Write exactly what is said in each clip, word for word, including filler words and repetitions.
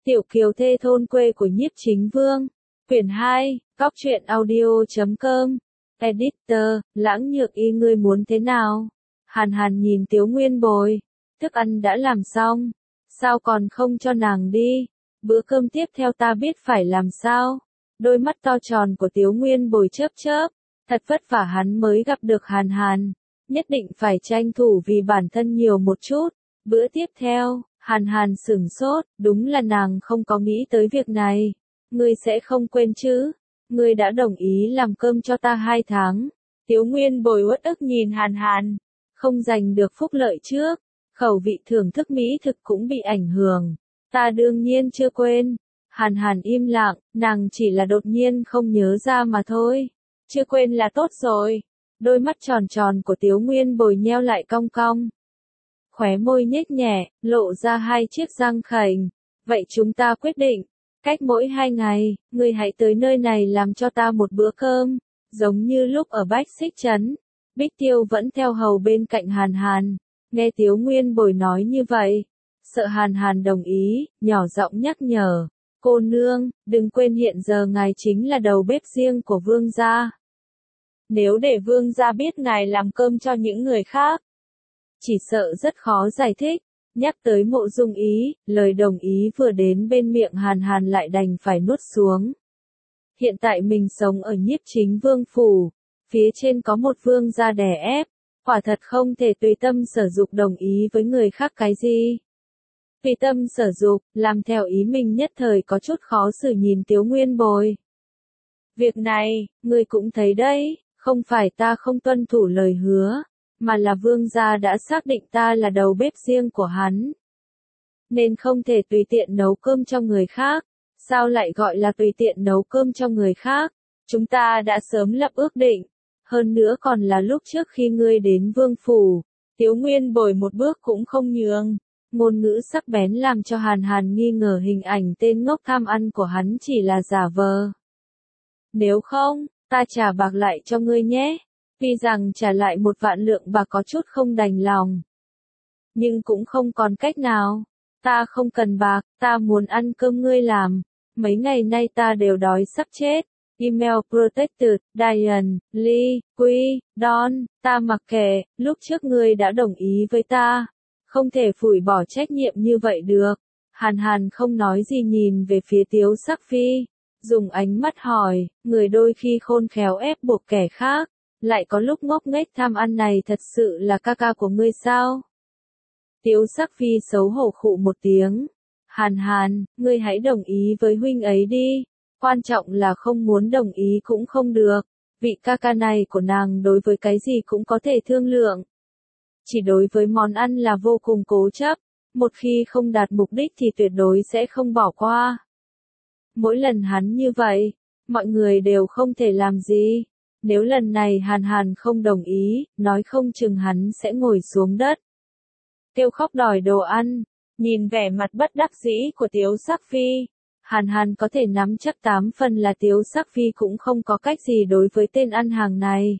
Tiểu kiều thê thôn quê của nhiếp chính vương. Quyển hai, Cóc truyện audio chấm com. Editor, Lãng Nhược Y ngươi muốn thế nào? Hàn Hàn nhìn Tiếu Nguyên Bồi. Thức ăn đã làm xong. Sao còn không cho nàng đi? Bữa cơm tiếp theo ta biết phải làm sao? Đôi mắt to tròn của Tiếu Nguyên Bồi chớp chớp. Thật vất vả hắn mới gặp được Hàn Hàn. Nhất định phải tranh thủ vì bản thân nhiều một chút. Bữa tiếp theo, Hàn Hàn sửng sốt, đúng là nàng không có nghĩ tới việc này. Ngươi sẽ không quên chứ? Ngươi đã đồng ý làm cơm cho ta hai tháng. Tiếu Nguyên Bồi uất ức nhìn Hàn Hàn. Không giành được phúc lợi trước. Khẩu vị thưởng thức mỹ thực cũng bị ảnh hưởng. Ta đương nhiên chưa quên. Hàn Hàn im lặng, nàng chỉ là đột nhiên không nhớ ra mà thôi. Chưa quên là tốt rồi. Đôi mắt tròn tròn của Tiếu Nguyên Bồi nheo lại cong cong. Khóe môi nhếch nhẹ, lộ ra hai chiếc răng khểnh. Vậy chúng ta quyết định. Cách mỗi hai ngày, ngươi hãy tới nơi này làm cho ta một bữa cơm. Giống như lúc ở Bách Xích Trấn. Bích Tiêu vẫn theo hầu bên cạnh Hàn Hàn. Nghe Tiếu Nguyên Bồi nói như vậy. Sợ Hàn Hàn đồng ý, nhỏ giọng nhắc nhở. Cô nương, đừng quên hiện giờ ngài chính là đầu bếp riêng của vương gia. Nếu để vương gia biết ngài làm cơm cho những người khác, chỉ sợ rất khó giải thích. Nhắc tới Mộ Dung Ý, lời đồng ý vừa đến bên miệng Hàn Hàn lại đành phải nuốt xuống. Hiện tại mình sống ở nhiếp chính vương phủ, phía trên có một vương gia đè ép, quả thật không thể tùy tâm sở dục đồng ý với người khác cái gì. Tùy tâm sở dục, làm theo ý mình nhất thời có chút khó xử nhìn Tiếu Nguyên Bồi. Việc này, ngươi cũng thấy đấy, không phải ta không tuân thủ lời hứa, mà là vương gia đã xác định ta là đầu bếp riêng của hắn. Nên không thể tùy tiện nấu cơm cho người khác. Sao lại gọi là tùy tiện nấu cơm cho người khác? Chúng ta đã sớm lập ước định. Hơn nữa còn là lúc trước khi ngươi đến vương phủ. Tiếu Nguyên Bồi một bước cũng không nhường. Ngôn ngữ sắc bén làm cho Hàn Hàn nghi ngờ hình ảnh tên ngốc tham ăn của hắn chỉ là giả vờ. Nếu không, ta trả bạc lại cho ngươi nhé. Tuy rằng trả lại một vạn lượng bạc có chút không đành lòng. Nhưng cũng không còn cách nào. Ta không cần bạc, ta muốn ăn cơm ngươi làm. Mấy ngày nay ta đều đói sắp chết. Email Protected, Diane, Lee, Quy, Don, ta mặc kệ, lúc trước ngươi đã đồng ý với ta. Không thể phủi bỏ trách nhiệm như vậy được. Hàn Hàn không nói gì nhìn về phía Tiếu Sắc Phi. Dùng ánh mắt hỏi, người đôi khi khôn khéo ép buộc kẻ khác. Lại có lúc ngốc nghếch tham ăn này thật sự là ca ca của ngươi sao? Tiếu Sắc Phi xấu hổ khụ một tiếng. Hàn Hàn, ngươi hãy đồng ý với huynh ấy đi. Quan trọng là không muốn đồng ý cũng không được. Vị ca ca này của nàng đối với cái gì cũng có thể thương lượng. Chỉ đối với món ăn là vô cùng cố chấp. Một khi không đạt mục đích thì tuyệt đối sẽ không bỏ qua. Mỗi lần hắn như vậy, mọi người đều không thể làm gì. Nếu lần này Hàn Hàn không đồng ý, nói không chừng hắn sẽ ngồi xuống đất. Kêu khóc đòi đồ ăn. Nhìn vẻ mặt bất đắc dĩ của Tiếu Sắc Phi. Hàn Hàn có thể nắm chắc tám phần là Tiếu Sắc Phi cũng không có cách gì đối với tên ăn hàng này.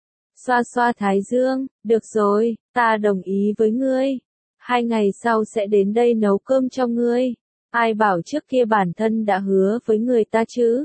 Xoa xoa thái dương, được rồi, ta đồng ý với ngươi. Hai ngày sau sẽ đến đây nấu cơm cho ngươi. Ai bảo trước kia bản thân đã hứa với người ta chứ?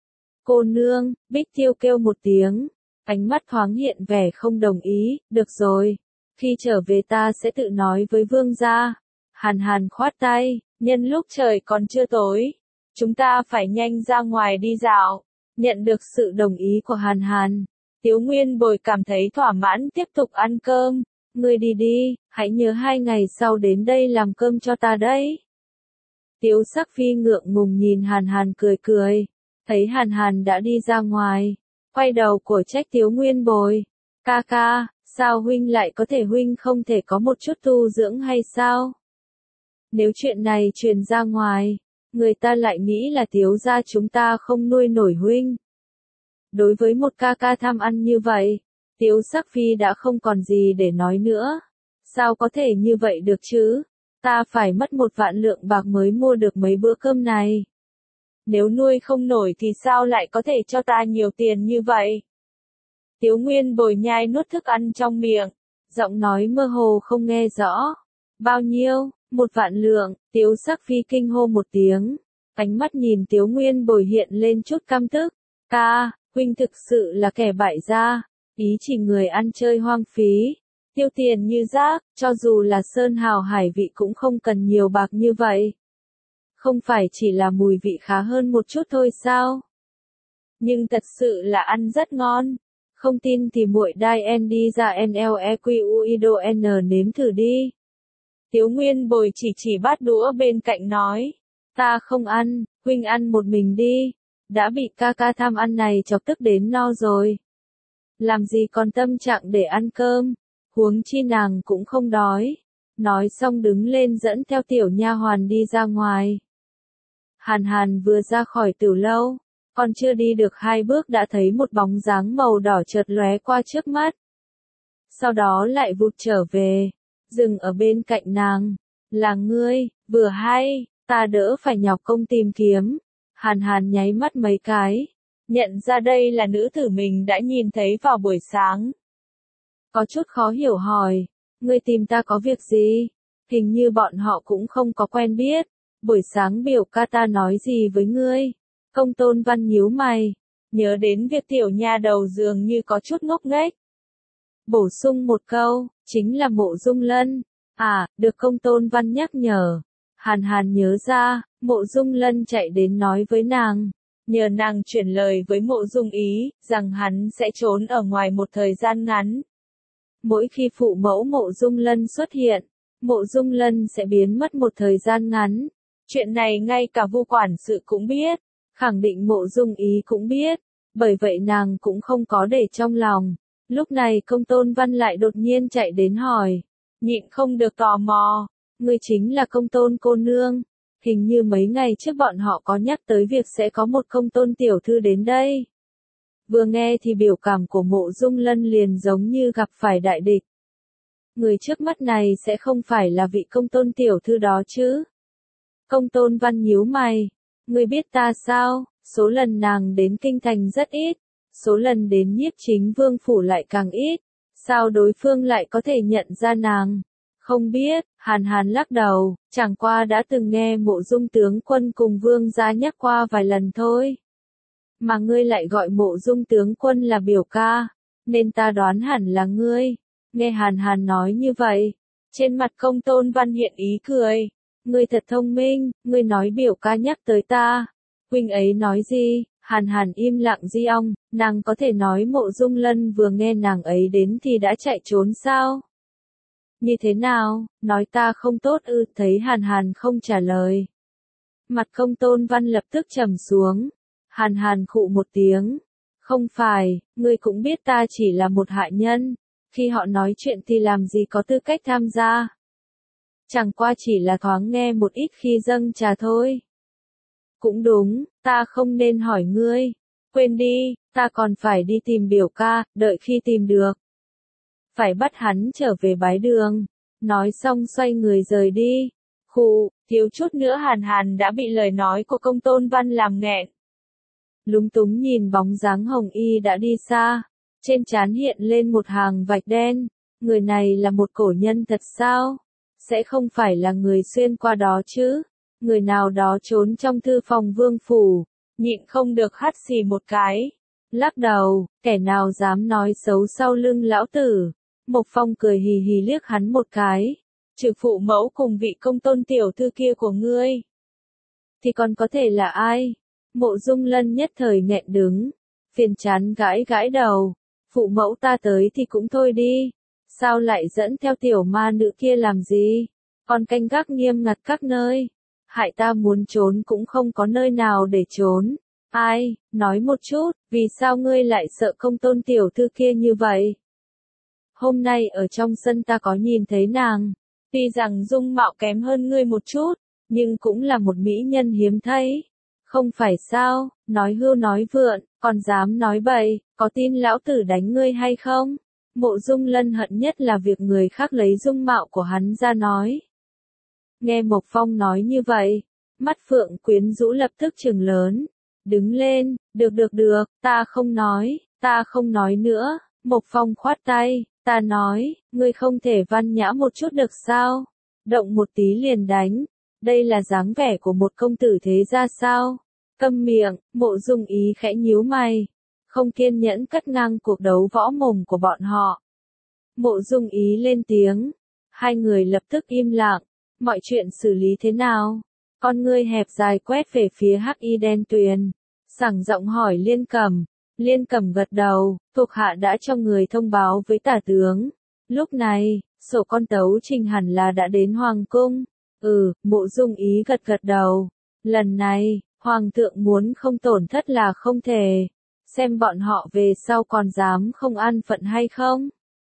Cô nương, Bích Tiêu kêu một tiếng. Ánh mắt thoáng hiện vẻ không đồng ý, được rồi. Khi trở về ta sẽ tự nói với vương gia. Hàn Hàn khoát tay, nhân lúc trời còn chưa tối. Chúng ta phải nhanh ra ngoài đi dạo. Nhận được sự đồng ý của Hàn Hàn. Tiếu Nguyên Bồi cảm thấy thỏa mãn tiếp tục ăn cơm. Ngươi đi đi, hãy nhớ hai ngày sau đến đây làm cơm cho ta đấy. Tiếu Sắc Phi ngượng ngùng nhìn Hàn Hàn cười cười. Thấy Hàn Hàn đã đi ra ngoài. Quay đầu của trách Tiếu Nguyên Bồi. Ca ca, sao huynh lại có thể huynh không thể có một chút tu dưỡng hay sao? Nếu chuyện này truyền ra ngoài, người ta lại nghĩ là Tiếu gia chúng ta không nuôi nổi huynh. Đối với một ca ca tham ăn như vậy, Tiếu Sắc Phi đã không còn gì để nói nữa. Sao có thể như vậy được chứ? Ta phải mất một vạn lượng bạc mới mua được mấy bữa cơm này. Nếu nuôi không nổi thì sao lại có thể cho ta nhiều tiền như vậy? Tiếu Nguyên Bồi nhai nuốt thức ăn trong miệng, giọng nói mơ hồ không nghe rõ. Bao nhiêu? Một vạn lượng, Tiếu Sắc Phi kinh hô một tiếng. Ánh mắt nhìn Tiếu Nguyên Bồi hiện lên chút căm tức. Ca, huynh thực sự là kẻ bại gia, ý chỉ người ăn chơi hoang phí, tiêu tiền như rác, cho dù là sơn hào hải vị cũng không cần nhiều bạc như vậy. Không phải chỉ là mùi vị khá hơn một chút thôi sao? Nhưng thật sự là ăn rất ngon. Không tin thì muội đai en đi ra nlequido n nếm thử đi. Tiếu Nguyên Bồi chỉ chỉ bát đũa bên cạnh nói. Ta không ăn, huynh ăn một mình đi. Đã bị ca ca tham ăn này chọc tức đến no rồi. Làm gì còn tâm trạng để ăn cơm, huống chi nàng cũng không đói. Nói xong đứng lên dẫn theo tiểu nha hoàn đi ra ngoài. Hàn Hàn vừa ra khỏi tiểu lâu, còn chưa đi được hai bước đã thấy một bóng dáng màu đỏ chợt lóe qua trước mắt. Sau đó lại vụt trở về, dừng ở bên cạnh nàng. Là ngươi, vừa hay, ta đỡ phải nhọc công tìm kiếm. Hàn Hàn nháy mắt mấy cái, nhận ra đây là nữ tử mình đã nhìn thấy vào buổi sáng. Có chút khó hiểu hỏi, ngươi tìm ta có việc gì? Hình như bọn họ cũng không có quen biết. Buổi sáng biểu ca ta nói gì với ngươi? Công Tôn Văn nhíu mày, nhớ đến việc tiểu nha đầu dường như có chút ngốc nghếch. Bổ sung một câu, chính là Mộ Dung Lân. À, được Công Tôn Văn nhắc nhở. Hàn Hàn nhớ ra, Mộ Dung Lân chạy đến nói với nàng, nhờ nàng chuyển lời với Mộ Dung Ý, rằng hắn sẽ trốn ở ngoài một thời gian ngắn. Mỗi khi phụ mẫu Mộ Dung Lân xuất hiện, Mộ Dung Lân sẽ biến mất một thời gian ngắn. Chuyện này ngay cả Vu quản sự cũng biết, khẳng định Mộ Dung Ý cũng biết, bởi vậy nàng cũng không có để trong lòng. Lúc này Công Tôn Văn lại đột nhiên chạy đến hỏi, nhịn không được tò mò, ngươi chính là Công Tôn cô nương. Hình như mấy ngày trước bọn họ có nhắc tới việc sẽ có một Công Tôn tiểu thư đến đây. Vừa nghe thì biểu cảm của Mộ Dung Lân liền giống như gặp phải đại địch. Người trước mắt này sẽ không phải là vị Công Tôn tiểu thư đó chứ? Công Tôn Văn nhíu mày, ngươi biết ta sao? Số lần nàng đến kinh thành rất ít, số lần đến Nhiếp Chính Vương phủ lại càng ít. Sao đối phương lại có thể nhận ra nàng? Không biết, Hàn Hàn lắc đầu, chẳng qua đã từng nghe Mộ Dung tướng quân cùng vương gia nhắc qua vài lần thôi. Mà ngươi lại gọi Mộ Dung tướng quân là biểu ca, nên ta đoán hẳn là ngươi. Nghe Hàn Hàn nói như vậy, trên mặt Công Tôn Văn hiện ý cười. Ngươi thật thông minh, ngươi nói biểu ca nhắc tới ta. Huynh ấy nói gì? Hàn Hàn im lặng di ong, nàng có thể nói Mộ Dung Lân vừa nghe nàng ấy đến thì đã chạy trốn sao? Như thế nào, nói ta không tốt ư? Thấy Hàn Hàn không trả lời. Mặt Công Tôn Văn lập tức trầm xuống. Hàn Hàn khụ một tiếng. Không phải, ngươi cũng biết ta chỉ là một hạ nhân. Khi họ nói chuyện thì làm gì có tư cách tham gia. Chẳng qua chỉ là thoáng nghe một ít khi dâng trà thôi. Cũng đúng, ta không nên hỏi ngươi. Quên đi, ta còn phải đi tìm biểu ca, đợi khi tìm được. Phải bắt hắn trở về bái đường. Nói xong xoay người rời đi. Khụ, thiếu chút nữa Hàn Hàn đã bị lời nói của Công Tôn Văn làm nghẹn. Lúng túng nhìn bóng dáng hồng y đã đi xa. Trên trán hiện lên một hàng vạch đen. Người này là một cổ nhân thật sao? Sẽ không phải là người xuyên qua đó chứ? Người nào đó trốn trong thư phòng vương phủ, nhịn không được hắt xì một cái. Lắc đầu, kẻ nào dám nói xấu sau lưng lão tử. Mộc Phong cười hì hì liếc hắn một cái. Trừ phụ mẫu cùng vị Công Tôn tiểu thư kia của ngươi, thì còn có thể là ai? Mộ Dung Lân nhất thời nghẹn đứng, phiền chán gãi gãi đầu. Phụ mẫu ta tới thì cũng thôi đi. Sao lại dẫn theo tiểu ma nữ kia làm gì? Còn canh gác nghiêm ngặt các nơi. Hại ta muốn trốn cũng không có nơi nào để trốn. Ai, nói một chút, vì sao ngươi lại sợ Công Tôn tiểu thư kia như vậy? Hôm nay ở trong sân ta có nhìn thấy nàng. Tuy rằng dung mạo kém hơn ngươi một chút, nhưng cũng là một mỹ nhân hiếm thấy. Không phải sao, nói hưu nói vượn, còn dám nói bậy, có tin lão tử đánh ngươi hay không? Mộ Dung Lân hận nhất là việc người khác lấy dung mạo của hắn ra nói. Nghe Mộc Phong nói như vậy, mắt Phượng quyến rũ lập tức trừng lớn. Đứng lên, được được được, ta không nói, ta không nói nữa. Mộc Phong khoát tay, ta nói, ngươi không thể văn nhã một chút được sao? động một tí liền đánh, đây là dáng vẻ của một công tử thế gia sao? Câm miệng, Mộ Dung Ý khẽ nhíu mày, không kiên nhẫn cắt ngang cuộc đấu võ mồm của bọn họ. Mộ Dung Ý lên tiếng, hai người lập tức im lặng, mọi chuyện xử lý thế nào? Con ngươi hẹp dài quét về phía Hắc Y đen tuyền, sảng giọng hỏi Liên Cẩm. Liên Cẩm gật đầu, thuộc hạ đã cho người thông báo với tả tướng. Lúc này, sổ con tấu trình hẳn là đã đến Hoàng cung. Ừ, Mộ Dung Ý gật gật đầu. Lần này, Hoàng thượng muốn không tổn thất là không thể. Xem bọn họ về sau còn dám không an phận hay không.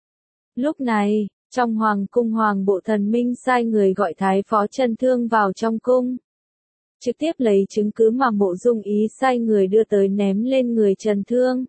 Lúc này, trong Hoàng cung Hoàng bộ thần minh sai người gọi Thái phó Trần Thương vào trong cung. Trực tiếp lấy chứng cứ mà Mộ Dung Ý sai người đưa tới ném lên người Trần Thương.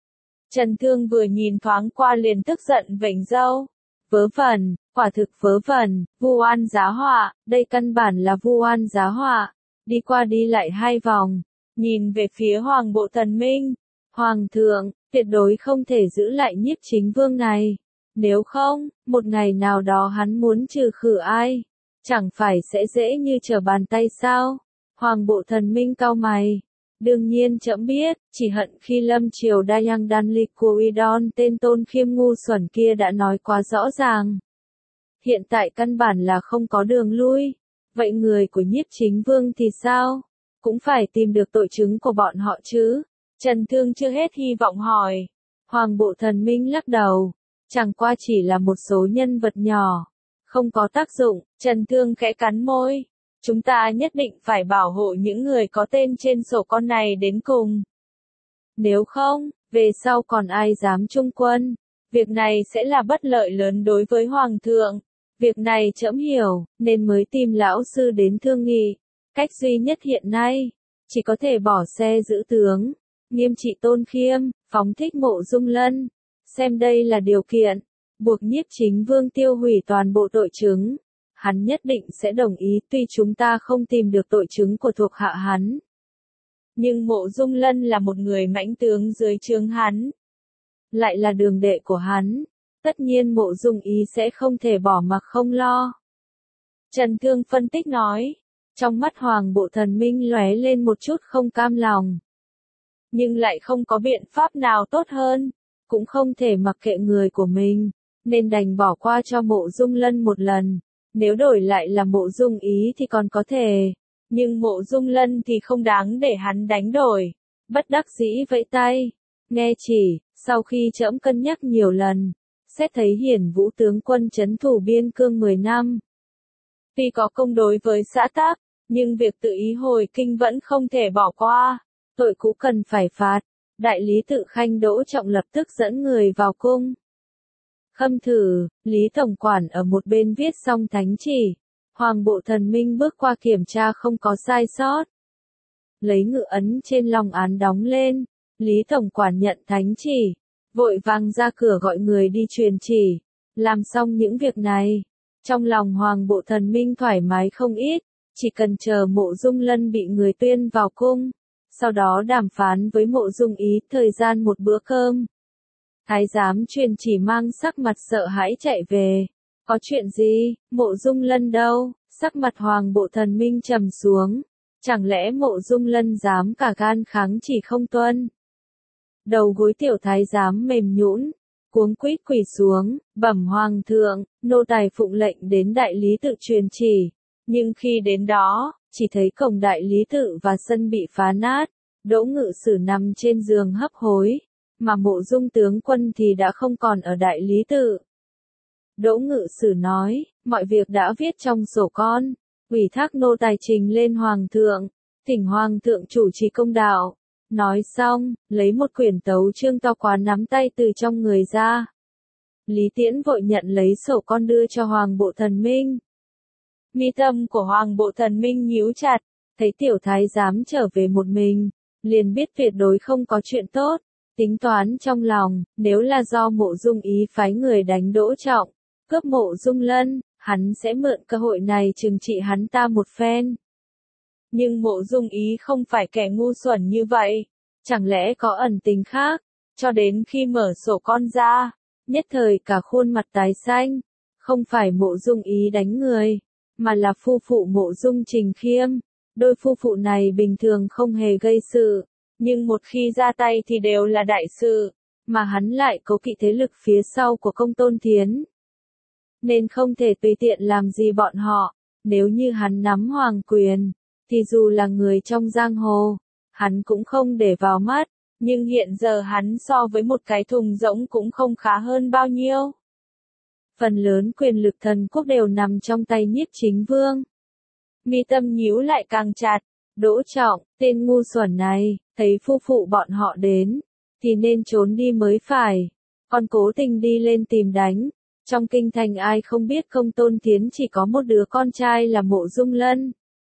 Trần Thương vừa nhìn thoáng qua liền tức giận vểnh râu. Vớ vẩn, quả thực vớ vẩn, vu oan giá họa, đây căn bản là vu oan giá họa. Đi qua đi lại hai vòng, nhìn về phía Hoàng bộ thần minh. Hoàng thượng, tuyệt đối không thể giữ lại Nhiếp Chính Vương này. Nếu không, một ngày nào đó hắn muốn trừ khử ai, chẳng phải sẽ dễ như trở bàn tay sao? Hoàng bộ thần minh cau mày. Đương nhiên trẫm biết, chỉ hận khi Lâm Triều Dayang Đan Lịch của Udon tên Tôn Khiêm ngu xuẩn kia đã nói quá rõ ràng. Hiện tại căn bản là không có đường lui. Vậy người của Nhiếp Chính Vương thì sao? Cũng phải tìm được tội chứng của bọn họ chứ? Trần Thương chưa hết hy vọng hỏi. Hoàng bộ thần minh lắc đầu. Chẳng qua chỉ là một số nhân vật nhỏ. Không có tác dụng, Trần Thương khẽ cắn môi. Chúng ta nhất định phải bảo hộ những người có tên trên sổ con này đến cùng. Nếu không, về sau còn ai dám trung quân. Việc này sẽ là bất lợi lớn đối với Hoàng thượng. Việc này trẫm hiểu, nên mới tìm lão sư đến thương nghị. Cách duy nhất hiện nay, chỉ có thể bỏ xe giữ tướng, nghiêm trị Tôn Khiêm, phóng thích Mộ Dung Lân. Xem đây là điều kiện, buộc Nhiếp Chính Vương tiêu hủy toàn bộ tội chứng. Hắn nhất định sẽ đồng ý tuy chúng ta không tìm được tội chứng của thuộc hạ hắn. Nhưng Mộ Dung Lân là một người mãnh tướng dưới trướng hắn. Lại là đường đệ của hắn. Tất nhiên Mộ Dung Ý sẽ không thể bỏ mặc không lo. Trần Thương phân tích nói. Trong mắt Hoàng bộ thần minh lóe lên một chút không cam lòng. Nhưng lại không có biện pháp nào tốt hơn. Cũng không thể mặc kệ người của mình. Nên đành bỏ qua cho Mộ Dung Lân một lần. Nếu đổi lại là Mộ Dung Ý thì còn có thể. Nhưng Mộ Dung Lân thì không đáng để hắn đánh đổi. Bất đắc dĩ vẫy tay. Nghe chỉ, sau khi trẫm cân nhắc nhiều lần. Xét thấy Hiển Vũ tướng quân trấn thủ biên cương mười năm. Tuy có công đối với xã tắc, nhưng việc tự ý hồi kinh vẫn không thể bỏ qua. Tội cũ cần phải phạt. Đại lý tự Khanh Đỗ Trọng lập tức dẫn người vào cung. Khâm thử, Lý Tổng Quản ở một bên viết xong thánh chỉ. Hoàng bộ thần minh bước qua kiểm tra không có sai sót. Lấy ngự ấn trên lòng án đóng lên. Lý Tổng Quản nhận thánh chỉ. Vội vàng ra cửa gọi người đi truyền chỉ. Làm xong những việc này. Trong lòng Hoàng bộ thần minh thoải mái không ít. Chỉ cần chờ Mộ Dung Lân bị người tuyên vào cung. Sau đó đàm phán với Mộ Dung Ý thời gian một bữa cơm. Thái giám truyền chỉ mang sắc mặt sợ hãi chạy về. Có chuyện gì? Mộ Dung Lân đâu? Sắc mặt Hoàng bộ thần minh trầm xuống. Chẳng lẽ Mộ Dung Lân dám cả gan kháng chỉ không tuân? Đầu gối tiểu thái giám mềm nhũn, cuống quýt quỳ xuống, bẩm Hoàng thượng, nô tài phụng lệnh đến đại lý tự truyền chỉ. Nhưng khi đến đó, chỉ thấy cổng đại lý tự và sân bị phá nát. Đỗ Ngự Sử nằm trên giường hấp hối. Mà Mộ Dung tướng quân thì đã không còn ở đại lý tự. Đỗ Ngự Sử nói, mọi việc đã viết trong sổ con, ủy thác nô tài trình lên Hoàng thượng, thỉnh Hoàng thượng chủ trì công đạo. Nói xong, lấy một quyển tấu chương to quá nắm tay từ trong người ra. Lý Tiễn vội nhận lấy sổ con đưa cho Hoàng bộ thần minh. Mi tâm của Hoàng bộ thần minh nhíu chặt, thấy tiểu thái giám trở về một mình, liền biết tuyệt đối không có chuyện tốt. Tính toán trong lòng, nếu là do Mộ Dung Ý phái người đánh Đỗ Trọng, cướp Mộ Dung Lân, hắn sẽ mượn cơ hội này trừng trị hắn ta một phen. Nhưng Mộ Dung Ý không phải kẻ ngu xuẩn như vậy, chẳng lẽ có ẩn tình khác, cho đến khi mở sổ con ra, nhất thời cả khuôn mặt tái xanh, không phải Mộ Dung Ý đánh người, mà là phu phụ Mộ Dung Trình Khiêm. Đôi phu phụ này bình thường không hề gây sự, nhưng một khi ra tay thì đều là đại sự, mà hắn lại cố kỵ thế lực phía sau của Công Tôn Thiến. Nên không thể tùy tiện làm gì bọn họ, nếu như hắn nắm hoàng quyền, thì dù là người trong giang hồ, hắn cũng không để vào mắt, nhưng hiện giờ hắn so với một cái thùng rỗng cũng không khá hơn bao nhiêu. Phần lớn quyền lực thần quốc đều nằm trong tay Nhiếp Chính Vương. Mi tâm nhíu lại càng chặt, Đỗ Trọng, tên ngu xuẩn này, thấy phu phụ bọn họ đến, thì nên trốn đi mới phải, còn cố tình đi lên tìm đánh. Trong kinh thành ai không biết Công Tôn Thiến chỉ có một đứa con trai là Mộ Dung Lân.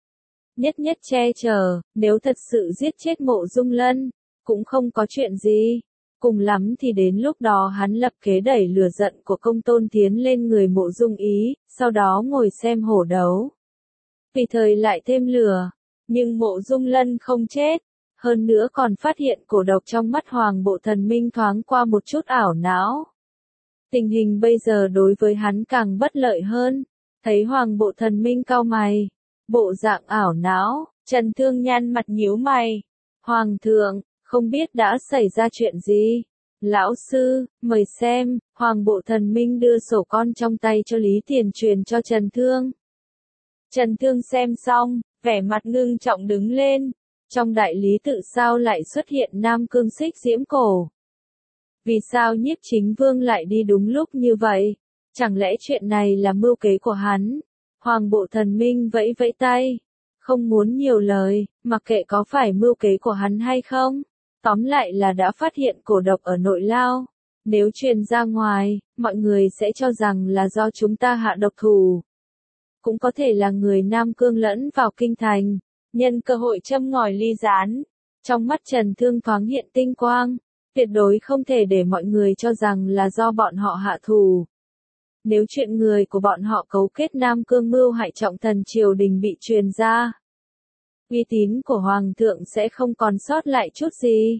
Nhất nhất che chở, nếu thật sự giết chết Mộ Dung Lân, cũng không có chuyện gì. Cùng lắm thì đến lúc đó hắn lập kế đẩy lửa giận của Công Tôn Thiến lên người Mộ Dung Ý, sau đó ngồi xem hổ đấu. Vì thời lại thêm lửa, nhưng Mộ Dung Lân không chết, hơn nữa còn phát hiện cổ độc trong mắt Hoàng Bộ Thần Minh thoáng qua một chút ảo não. Tình hình bây giờ đối với hắn càng bất lợi hơn, thấy Hoàng Bộ Thần Minh cau mày, bộ dạng ảo não, Trần Thương nhăn mặt nhíu mày. Hoàng thượng, không biết đã xảy ra chuyện gì? Lão sư, mời xem. Hoàng Bộ Thần Minh đưa sổ con trong tay cho Lý Tiền truyền cho Trần Thương. Trần Thương xem xong, vẻ mặt ngưng trọng đứng lên. Trong đại lý tự sao lại xuất hiện Nam Cương Xích Diễm Cổ? Vì sao Nhiếp Chính Vương lại đi đúng lúc như vậy? Chẳng lẽ chuyện này là mưu kế của hắn? Hoàng Bộ Thần Minh vẫy vẫy tay, không muốn nhiều lời, mặc kệ có phải mưu kế của hắn hay không. Tóm lại là đã phát hiện cổ độc ở nội lao. Nếu truyền ra ngoài, mọi người sẽ cho rằng là do chúng ta hạ độc thủ. Cũng có thể là người Nam Cương lẫn vào kinh thành, nhân cơ hội châm ngòi ly gián. Trong mắt Trần Thương thoáng hiện tinh quang, tuyệt đối không thể để mọi người cho rằng là do bọn họ hạ thủ. Nếu chuyện người của bọn họ cấu kết Nam Cương mưu hại trọng thần triều đình bị truyền ra, uy tín của Hoàng thượng sẽ không còn sót lại chút gì.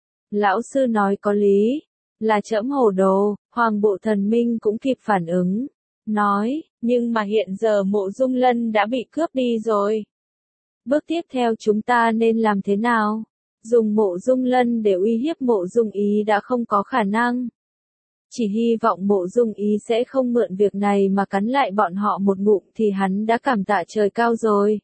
Lão sư nói có lý, là trẫm hồ đồ. Hoàng Bộ Thần Minh cũng kịp phản ứng, nói, nhưng mà hiện giờ Mộ Dung Lân đã bị cướp đi rồi. Bước tiếp theo chúng ta nên làm thế nào? Dùng Mộ Dung Lân để uy hiếp Mộ Dung Ý đã không có khả năng. Chỉ hy vọng Mộ Dung Ý sẽ không mượn việc này mà cắn lại bọn họ một ngụm thì hắn đã cảm tạ trời cao rồi.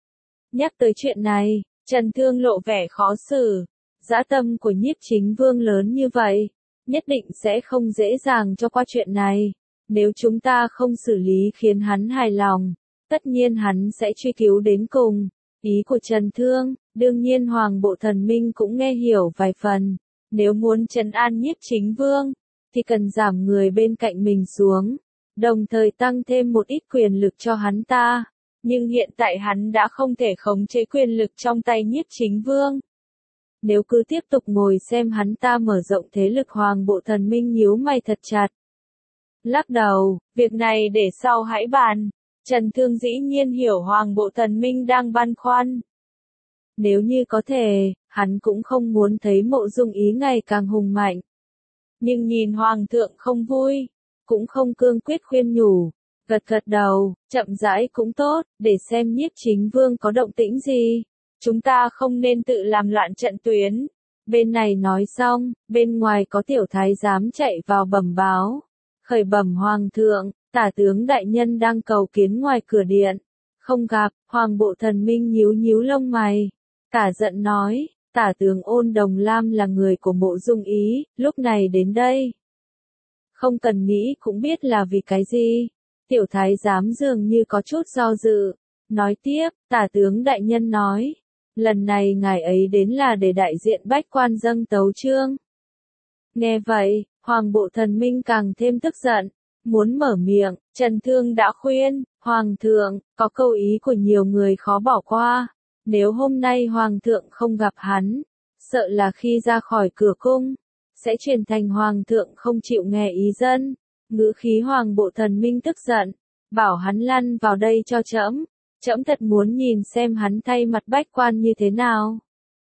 Nhắc tới chuyện này, Trần Thương lộ vẻ khó xử. Dã tâm của Nhiếp Chính Vương lớn như vậy, nhất định sẽ không dễ dàng cho qua chuyện này. Nếu chúng ta không xử lý khiến hắn hài lòng, tất nhiên hắn sẽ truy cứu đến cùng. Ý của Trần Thương, đương nhiên Hoàng Bộ Thần Minh cũng nghe hiểu vài phần. Nếu muốn trấn an Nhiếp Chính Vương, thì cần giảm người bên cạnh mình xuống, đồng thời tăng thêm một ít quyền lực cho hắn ta. Nhưng hiện tại hắn đã không thể khống chế quyền lực trong tay Nhiếp Chính Vương. Nếu cứ tiếp tục ngồi xem hắn ta mở rộng thế lực, Hoàng Bộ Thần Minh nhíu mày thật chặt. Lắc đầu, việc này để sau hãy bàn. Trần Thương dĩ nhiên hiểu Hoàng Bộ Thần Minh đang băn khoăn. Nếu như có thể, hắn cũng không muốn thấy Mộ Dung Ý ngày càng hùng mạnh. Nhưng nhìn Hoàng thượng không vui, cũng không cương quyết khuyên nhủ. Gật gật đầu, chậm rãi cũng tốt, để xem Nhiếp Chính Vương có động tĩnh gì. Chúng ta không nên tự làm loạn trận tuyến. Bên này nói xong, bên ngoài có tiểu thái giám chạy vào bẩm báo. Khởi bẩm Hoàng thượng, tả tướng đại nhân đang cầu kiến ngoài cửa điện. Không gặp. Hoàng Bộ Thần Minh nhíu nhíu lông mày. Cả giận nói, tả tướng Ôn Đồng Lam là người của Mộ Dung Ý, lúc này đến đây. Không cần nghĩ cũng biết là vì cái gì. Tiểu thái giám dường như có chút do dự. Nói tiếp, tả tướng đại nhân nói, lần này ngài ấy đến là để đại diện bách quan dâng tấu chương. Nghe vậy, Hoàng Bộ Thần Minh càng thêm tức giận, muốn mở miệng. Trần Thương đã khuyên, Hoàng thượng, có câu ý của nhiều người khó bỏ qua. Nếu hôm nay Hoàng thượng không gặp hắn, sợ là khi ra khỏi cửa cung, sẽ chuyển thành Hoàng thượng không chịu nghe ý dân. Ngữ khí Hoàng Bộ Thần Minh tức giận, bảo hắn lăn vào đây cho trẫm. Trẫm thật muốn nhìn xem hắn thay mặt bách quan như thế nào.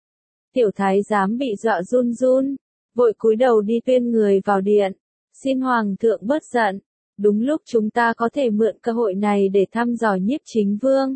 Tiểu thái giám bị dọa run run, vội cúi đầu đi tuyên người vào điện. Xin Hoàng thượng bớt giận, Đúng lúc chúng ta có thể mượn cơ hội này để thăm dò Nhiếp Chính Vương.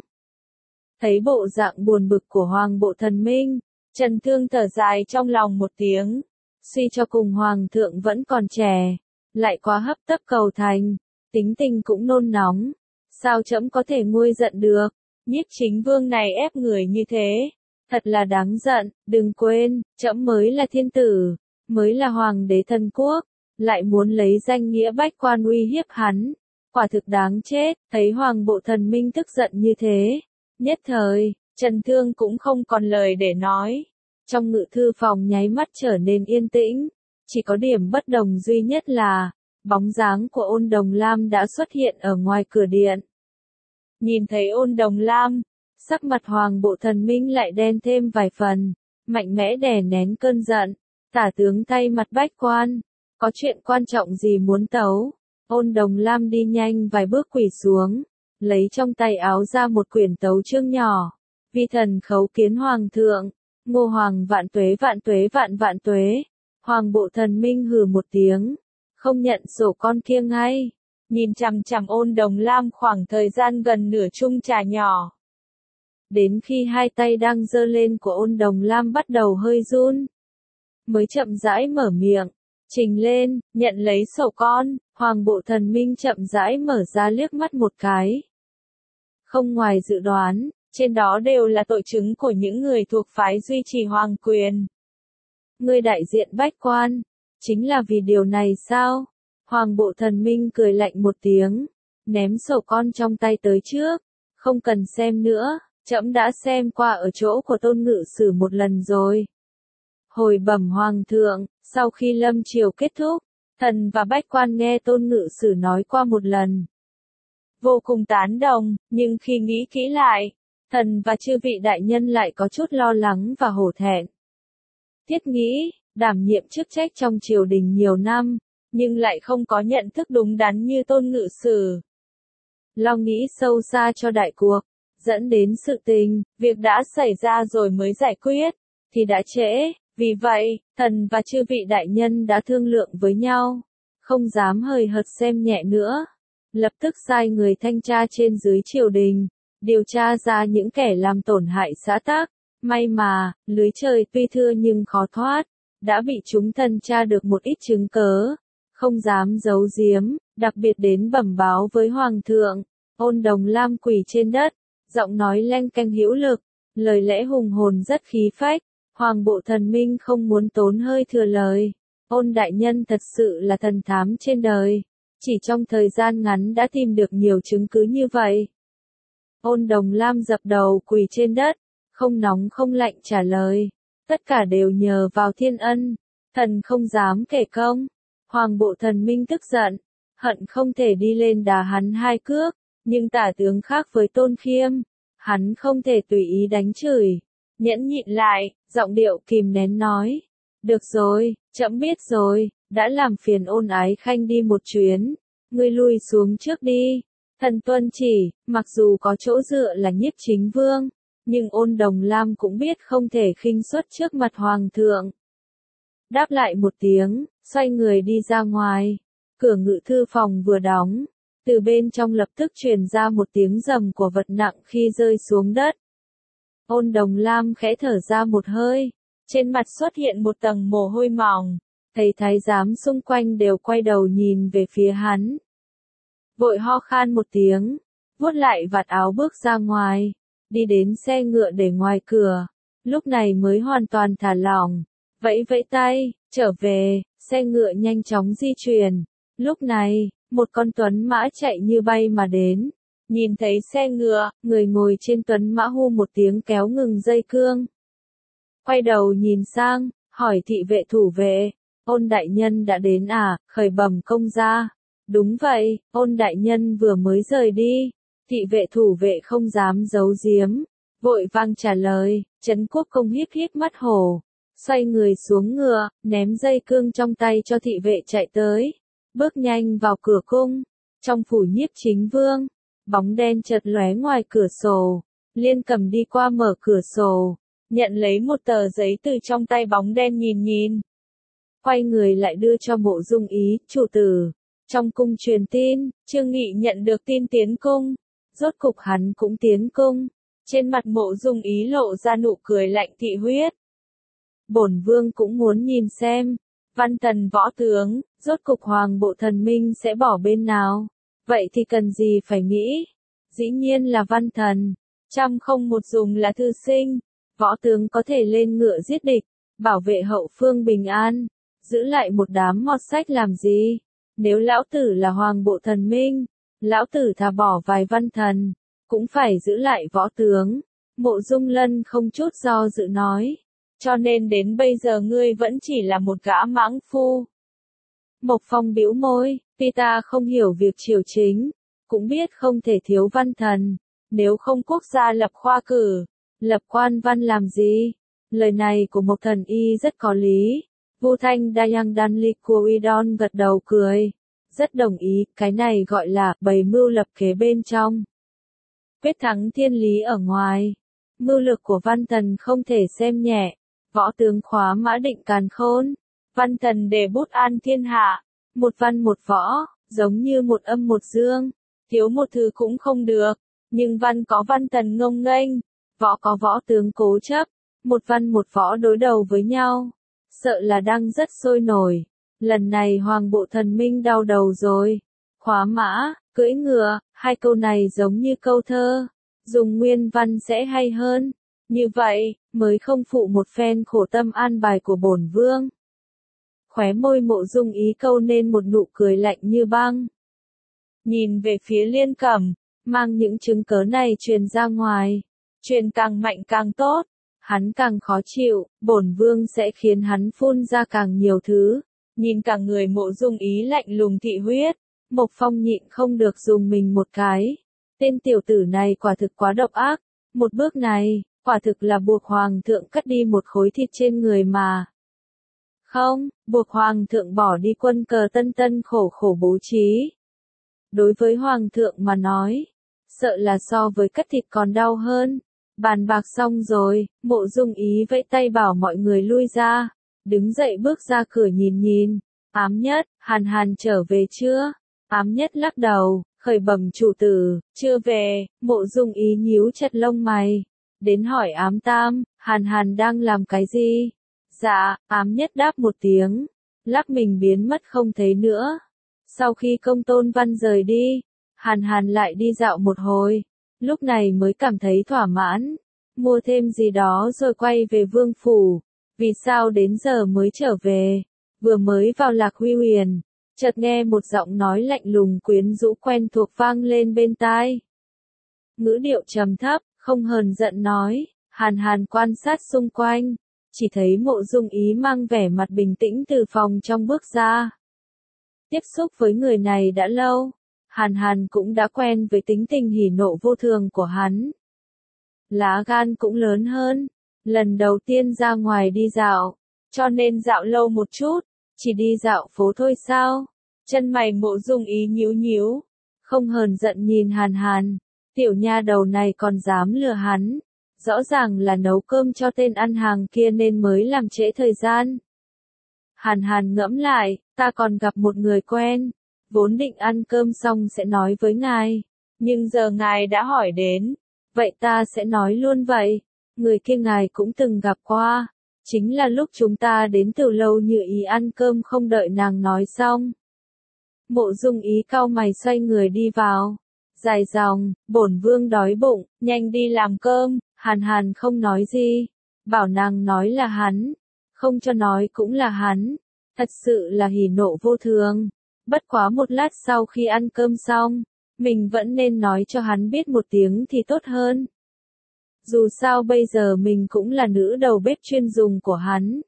Thấy bộ dạng buồn bực của Hoàng Bộ Thần Minh, Trần Thương thở dài trong lòng một tiếng. Suy cho cùng Hoàng thượng vẫn còn trẻ, lại quá hấp tấp cầu thành, tính tình cũng nôn nóng. Sao trẫm có thể nguôi giận được? Nhiếp Chính Vương này ép người như thế, thật là đáng giận. Đừng quên, trẫm mới là thiên tử, mới là hoàng đế thần quốc, lại muốn lấy danh nghĩa bách quan uy hiếp hắn, quả thực đáng chết. Thấy Hoàng Bộ Thần Minh tức giận như thế, nhất thời, Trần Thương cũng không còn lời để nói. Trong ngự thư phòng nháy mắt trở nên yên tĩnh, chỉ có điểm bất đồng duy nhất là, bóng dáng của Ôn Đồng Lam đã xuất hiện ở ngoài cửa điện. Nhìn thấy Ôn Đồng Lam, sắc mặt Hoàng Bộ Thần Minh lại đen thêm vài phần, mạnh mẽ đè nén cơn giận. Tả tướng thay mặt bách quan, có chuyện quan trọng gì muốn tấu? Ôn Đồng Lam đi nhanh vài bước quỳ xuống, lấy trong tay áo ra một quyển tấu chương nhỏ. Vi thần khấu kiến Hoàng thượng, Ngô Hoàng vạn tuế vạn tuế vạn vạn tuế. Hoàng Bộ Thần Minh hừ một tiếng, không nhận sổ con kia ngay, nhìn chằm chằm Ôn Đồng Lam khoảng thời gian gần nửa chung trà nhỏ. Đến khi hai tay đang giơ lên của Ôn Đồng Lam bắt đầu hơi run, mới chậm rãi mở miệng, trình lên, nhận lấy sổ con. Hoàng Bộ Thần Minh chậm rãi mở ra liếc mắt một cái. Không ngoài dự đoán, trên đó đều là tội chứng của những người thuộc phái duy trì hoàng quyền. Người đại diện bách quan, chính là vì điều này sao? Hoàng Bộ Thần Minh cười lạnh một tiếng, ném sổ con trong tay tới trước. Không cần xem nữa, trẫm đã xem qua ở chỗ của Tôn Ngự Sử một lần rồi. Hồi bẩm Hoàng thượng, sau khi lâm triều kết thúc, thần và bách quan nghe Tôn Ngự Sử nói qua một lần. Vô cùng tán đồng, nhưng khi nghĩ kỹ lại, thần và chư vị đại nhân lại có chút lo lắng và hổ thẹn. Thiết nghĩ, đảm nhiệm chức trách trong triều đình nhiều năm, nhưng lại không có nhận thức đúng đắn như Tôn Ngự Sử. Lo nghĩ sâu xa cho đại cuộc, dẫn đến sự tình, việc đã xảy ra rồi mới giải quyết, thì đã trễ. Vì vậy, thần và chư vị đại nhân đã thương lượng với nhau, không dám hời hợt xem nhẹ nữa. Lập tức sai người thanh tra trên dưới triều đình, điều tra ra những kẻ làm tổn hại xã tắc. May mà, lưới trời tuy thưa nhưng khó thoát, đã bị chúng thần tra được một ít chứng cớ, không dám giấu giếm, đặc biệt đến bẩm báo với Hoàng thượng. Ôn Đồng Lam quỳ trên đất, giọng nói leng keng hữu lực, lời lẽ hùng hồn rất khí phách. Hoàng Bộ Thần Minh không muốn tốn hơi thừa lời. Ôn đại nhân thật sự là thần thám trên đời, chỉ trong thời gian ngắn đã tìm được nhiều chứng cứ như vậy. Ôn Đồng Lam dập đầu quỳ trên đất, không nóng không lạnh trả lời. Tất cả đều nhờ vào thiên ân, thần không dám kể công. Hoàng Bộ Thần Minh tức giận, hận không thể đi lên đá hắn hai cước, nhưng tả tướng khác với Tôn Khiêm, hắn không thể tùy ý đánh chửi. Nhẫn nhịn lại, giọng điệu kìm nén nói. Được rồi, trẫm biết rồi, đã làm phiền Ôn Ái Khanh đi một chuyến, ngươi lui xuống trước đi. Thần tuân chỉ. Mặc dù có chỗ dựa là Nhiếp Chính Vương, nhưng Ôn Đồng Lam cũng biết không thể khinh suất trước mặt Hoàng thượng. Đáp lại một tiếng, xoay người đi ra ngoài. Cửa ngự thư phòng vừa đóng, từ bên trong lập tức truyền ra một tiếng rầm của vật nặng khi rơi xuống đất. Ôn Đồng Lam khẽ thở ra một hơi, trên mặt xuất hiện một tầng mồ hôi mỏng, thấy thái giám xung quanh đều quay đầu nhìn về phía hắn. Vội ho khan một tiếng, vuốt lại vạt áo bước ra ngoài, đi đến xe ngựa để ngoài cửa, lúc này mới hoàn toàn thả lỏng, vẫy vẫy tay, trở về, xe ngựa nhanh chóng di chuyển. Lúc này, một con tuấn mã chạy như bay mà đến. Nhìn thấy xe ngựa, người ngồi trên tuấn mã hu một tiếng kéo ngừng dây cương. Quay đầu nhìn sang, hỏi thị vệ thủ vệ, Ôn đại nhân đã đến à? Khởi bẩm công gia. Đúng vậy, Ôn đại nhân vừa mới rời đi. Thị vệ thủ vệ không dám giấu giếm, vội vang trả lời. Trấn Quốc công híp híp mắt hổ, xoay người xuống ngựa, ném dây cương trong tay cho thị vệ chạy tới, bước nhanh vào cửa cung. Trong phủ Nhiếp Chính Vương, bóng đen chợt lóe ngoài cửa sổ, Liên Cầm đi qua mở cửa sổ, nhận lấy một tờ giấy từ trong tay bóng đen nhìn nhìn. Quay người lại đưa cho Mộ Dung Ý, chủ tử, Trong cung truyền tin, Trương Nghị nhận được tin tiến cung. Rốt cục hắn cũng tiến cung. Trên mặt Mộ Dung Ý lộ ra nụ cười lạnh thị huyết. Bổn vương cũng muốn nhìn xem. Văn Thần võ tướng, rốt cục Hoàng bộ thần minh sẽ bỏ bên nào? Vậy thì cần gì phải nghĩ? Dĩ nhiên là Văn Thần. Trăm không một dùng là thư sinh. Võ tướng có thể lên ngựa giết địch, bảo vệ hậu phương bình an. Giữ lại một đám mọt sách làm gì? Nếu lão tử là Hoàng bộ thần minh, lão tử thà bỏ vài văn thần, cũng phải giữ lại võ tướng. Mộ Dung Lân không chút do dự nói. Cho nên đến bây giờ ngươi vẫn chỉ là một gã mãng phu. Mộc Phong bĩu môi, tuy ta không hiểu việc triều chính, cũng biết không thể thiếu văn thần, nếu không quốc gia lập khoa cử, lập quan văn làm gì? Lời này của Mộc Thần Y rất có lý. Vu Thanh Dayang Danli Kuidon gật đầu cười, rất đồng ý, cái này gọi là bày mưu lập kế bên trong. Quyết thắng thiên lý ở ngoài, mưu lược của văn thần không thể xem nhẹ. Võ tướng khóa mã định càn khôn, văn thần để bút an thiên hạ, một văn một võ, giống như một âm một dương, thiếu một thứ cũng không được, nhưng văn có văn thần ngông nghênh, võ có võ tướng cố chấp, một văn một võ đối đầu với nhau, sợ là đang rất sôi nổi. Lần này Hoàng bộ thần minh đau đầu rồi. Khóa mã, cưỡi ngựa, hai câu này giống như câu thơ, dùng nguyên văn sẽ hay hơn. Như vậy, mới không phụ một phen khổ tâm an bài của bổn vương. Khóe môi Mộ Dung Ý câu nên một nụ cười lạnh như băng. Nhìn về phía Liên Cẩm, mang những chứng cớ này truyền ra ngoài. Truyền càng mạnh càng tốt, hắn càng khó chịu, bổn vương sẽ khiến hắn phun ra càng nhiều thứ. Nhìn cả người Mộ Dung Ý lạnh lùng thị huyết, Mộc Phong nhịn không được dùng mình một cái. Tên tiểu tử này quả thực quá độc ác, một bước này, quả thực là buộc Hoàng thượng cắt đi một khối thịt trên người mà. Không, buộc Hoàng thượng bỏ đi quân cờ tân tân khổ khổ bố trí. Đối với Hoàng thượng mà nói, sợ là so với cắt thịt còn đau hơn. Bàn bạc xong rồi, Mộ Dung Ý vẫy tay bảo mọi người lui ra, đứng dậy bước ra cửa nhìn nhìn. Ám Nhất, Hàn Hàn trở về chưa? Ám Nhất lắc đầu, khởi bẩm chủ tử, chưa về. Mộ Dung Ý nhíu chặt lông mày, đến hỏi Ám Tam, Hàn Hàn đang làm cái gì? Dạ, Ám Nhất đáp một tiếng, lắc mình biến mất không thấy nữa. Sau khi Công Tôn Văn rời đi, Hàn Hàn lại đi dạo một hồi, lúc này mới cảm thấy thỏa mãn, mua thêm gì đó rồi quay về vương phủ. Vì sao đến giờ mới trở về? Vừa mới vào Lạc Huy Huyền, chợt nghe một giọng nói lạnh lùng quyến rũ quen thuộc vang lên bên tai. Ngữ điệu trầm thấp, không hờn giận nói. Hàn Hàn quan sát xung quanh, chỉ thấy Mộ Dung Ý mang vẻ mặt bình tĩnh từ phòng trong bước ra. Tiếp xúc với người này đã lâu, Hàn Hàn cũng đã quen với tính tình hỉ nộ vô thường của hắn. Lá gan cũng lớn hơn, lần đầu tiên ra ngoài đi dạo, cho nên dạo lâu một chút, chỉ đi dạo phố thôi sao? Chân mày Mộ Dung Ý nhíu nhíu, không hờn giận nhìn Hàn Hàn, tiểu nha đầu này còn dám lừa hắn, rõ ràng là nấu cơm cho tên ăn hàng kia nên mới làm trễ thời gian. Hàn Hàn ngẫm lại, ta còn gặp một người quen, vốn định ăn cơm xong sẽ nói với ngài, nhưng giờ ngài đã hỏi đến, vậy ta sẽ nói luôn vậy. Người kia ngài cũng từng gặp qua, chính là lúc chúng ta đến Từ Lâu Như Ý ăn cơm không đợi nàng nói xong. Mộ Dung Ý cau mày xoay người đi vào, dài dòng, bổn vương đói bụng, nhanh đi làm cơm. Hàn Hàn không nói gì, bảo nàng nói là hắn, không cho nói cũng là hắn, thật sự là hỉ nộ vô thường. Bất quá một lát sau khi ăn cơm xong, mình vẫn nên nói cho hắn biết một tiếng thì tốt hơn. Dù sao bây giờ mình cũng là nữ đầu bếp chuyên dùng của hắn.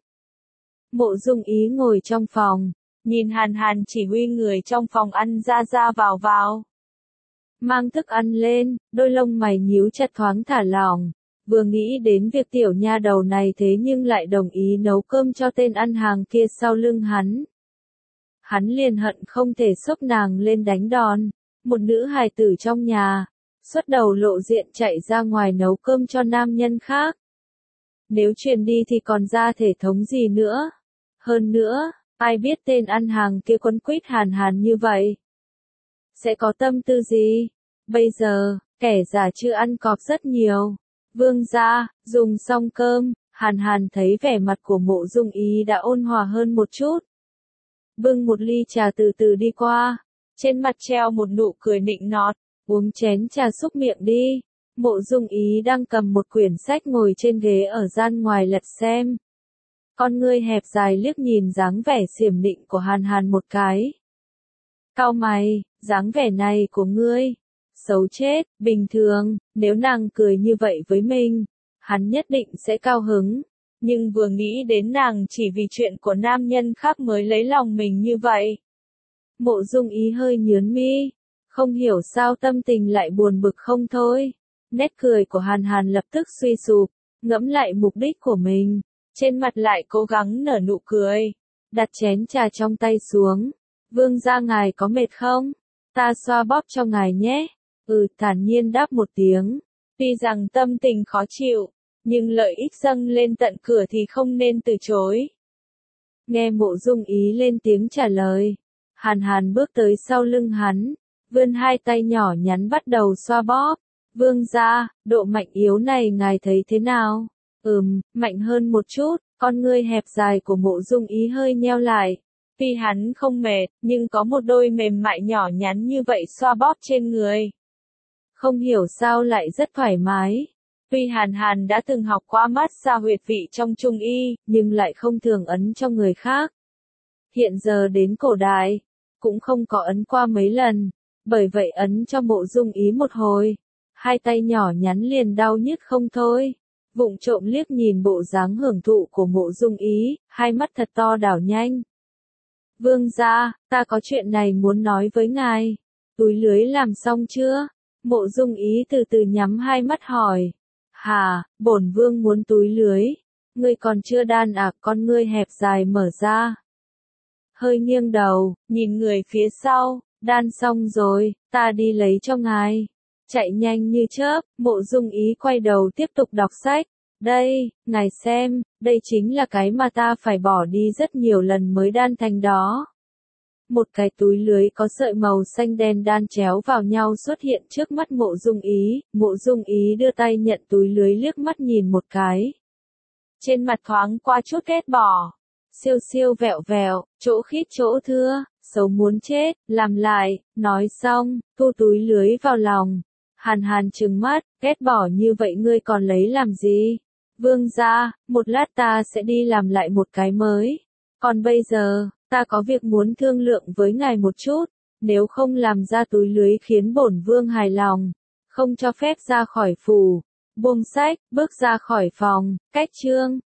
Mộ Dung Ý ngồi trong phòng, nhìn Hàn Hàn chỉ huy người trong phòng ăn ra ra vào vào. Mang thức ăn lên, đôi lông mày nhíu chặt thoáng thả lỏng, vừa nghĩ đến việc tiểu nha đầu này thế nhưng lại đồng ý nấu cơm cho tên ăn hàng kia sau lưng hắn. Hắn liền hận không thể xốc nàng lên đánh đòn, một nữ hài tử trong nhà, xuất đầu lộ diện chạy ra ngoài nấu cơm cho nam nhân khác. Nếu truyền đi thì còn ra thể thống gì nữa. Hơn nữa, Ai biết tên ăn hàng kia quấn quýt Hàn Hàn như vậy? Sẽ có tâm tư gì? Bây giờ, kẻ giả chưa ăn cọp rất nhiều. Vương gia, dùng xong cơm, Hàn Hàn thấy vẻ mặt của Mộ Dung Ý đã ôn hòa hơn một chút. Bưng một ly trà từ từ đi qua, trên mặt treo một nụ cười nịnh nọt, uống chén trà xúc miệng đi. Mộ Dung Ý đang cầm một quyển sách ngồi trên ghế ở gian ngoài lật xem. Con ngươi hẹp dài liếc nhìn dáng vẻ xiểm nịnh của Hàn Hàn một cái. Cau mày, dáng vẻ này của ngươi, xấu chết, bình thường, nếu nàng cười như vậy với mình, hắn nhất định sẽ cao hứng. Nhưng vừa nghĩ đến nàng chỉ vì chuyện của nam nhân khác mới lấy lòng mình như vậy. Mộ Dung Ý hơi nhướng mi, không hiểu sao tâm tình lại buồn bực không thôi. Nét cười của Hàn Hàn lập tức suy sụp, ngẫm lại mục đích của mình, trên mặt lại cố gắng nở nụ cười, đặt chén trà trong tay xuống. Vương gia ngài có mệt không? Ta xoa bóp cho ngài nhé. Ừ, thản nhiên đáp một tiếng. Tuy rằng tâm tình khó chịu, nhưng lợi ích dâng lên tận cửa thì không nên từ chối. Nghe Mộ Dung Ý lên tiếng trả lời, Hàn Hàn bước tới sau lưng hắn, vươn hai tay nhỏ nhắn bắt đầu xoa bóp. Vương gia, độ mạnh yếu này ngài thấy thế nào? Ừm, mạnh hơn một chút. Con ngươi hẹp dài của Mộ Dung Ý hơi nheo lại. Tuy hắn không mệt, nhưng có một đôi mềm mại nhỏ nhắn như vậy xoa bóp trên người. Không hiểu sao lại rất thoải mái. Tuy Hàn Hàn đã từng học qua massage huyệt vị trong Trung Y, nhưng lại không thường ấn cho người khác. Hiện giờ đến cổ đại, cũng không có ấn qua mấy lần. Bởi vậy ấn cho Mộ Dung Ý một hồi, hai tay nhỏ nhắn liền đau nhức không thôi. Vụng trộm liếc nhìn bộ dáng hưởng thụ của Mộ Dung Ý, hai mắt thật to đảo nhanh. Vương gia, ta có chuyện này muốn nói với ngài. Túi lưới làm xong chưa? Mộ Dung Ý từ từ nhắm hai mắt hỏi. Hà, bổn vương muốn túi lưới. Ngươi còn chưa đan à? Con ngươi hẹp dài mở ra. Hơi nghiêng đầu, nhìn người phía sau. Đan xong rồi, ta đi lấy cho ngài. Chạy nhanh như chớp, Mộ Dung Ý quay đầu tiếp tục đọc sách. Đây, ngài xem, đây chính là cái mà ta phải bỏ đi rất nhiều lần mới đan thành đó. Một cái túi lưới có sợi màu xanh đen đan chéo vào nhau xuất hiện trước mắt Mộ Dung Ý. Mộ Dung Ý đưa tay nhận túi lưới liếc mắt nhìn một cái. Trên mặt thoáng qua chút ghét bỏ. Siêu siêu vẹo vẹo, chỗ khít chỗ thưa, xấu muốn chết, làm lại, nói xong, thu túi lưới vào lòng. Hàn Hàn trừng mắt, ghét bỏ như vậy ngươi còn lấy làm gì? Vương gia, một lát ta sẽ đi làm lại một cái mới. Còn bây giờ, ta có việc muốn thương lượng với ngài một chút. Nếu không làm ra túi lưới khiến bổn vương hài lòng, không cho phép ra khỏi phủ. Buông sách, bước ra khỏi phòng, cách chương.